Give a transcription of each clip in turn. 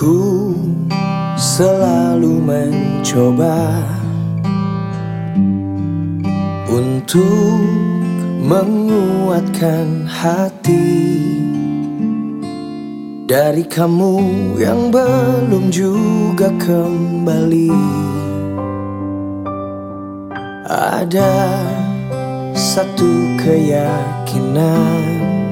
Aku selalu mencoba untuk menguatkan hati dari kamu yang belum juga kembali. Ada satu keyakinan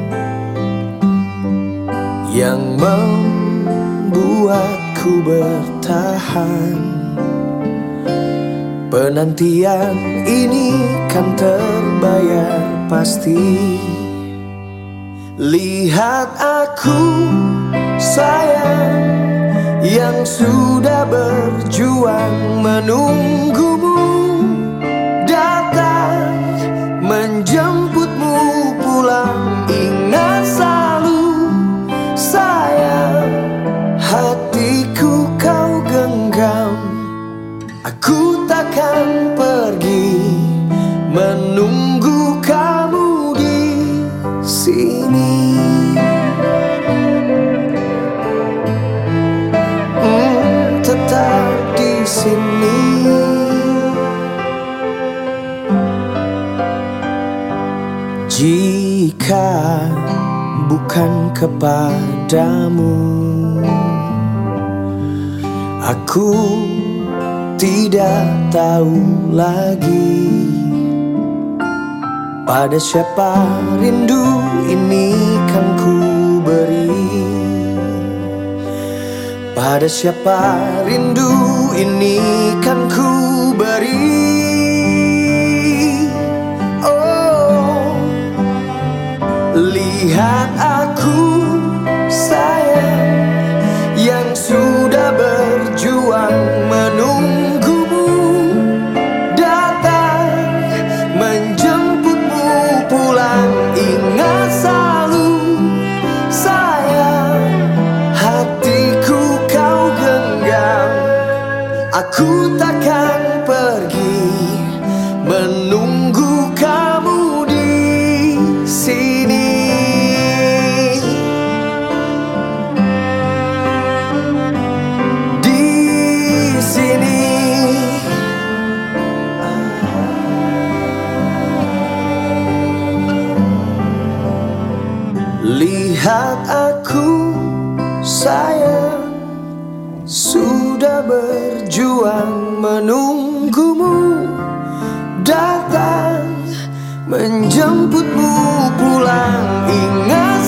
yang membuatku bertahan. Penantian ini kan terbayar pasti. Lihat aku sayang yang sudah berjuang menunggumu datang menjemputmu pulang. Ingat selalu sayang, hatiku kau genggam. Aku takkan pergi menunggu kamu di sini. Tetap di sini. Jika bukan kepadamu, aku tidak tahu lagi pada siapa rindu ini kan ku beri. Pada siapa rindu ini kan ku beri. Oh, lihat aku sayang yang sudah berjuang menunggumu datang menjemputmu pulang. Ingat selalu sayang, hatiku kau genggam. Aku takkan pergi menunggu kamu di sini. Lihat aku sayang sudah berjuang menunggumu datang menjemputmu pulang. Ingat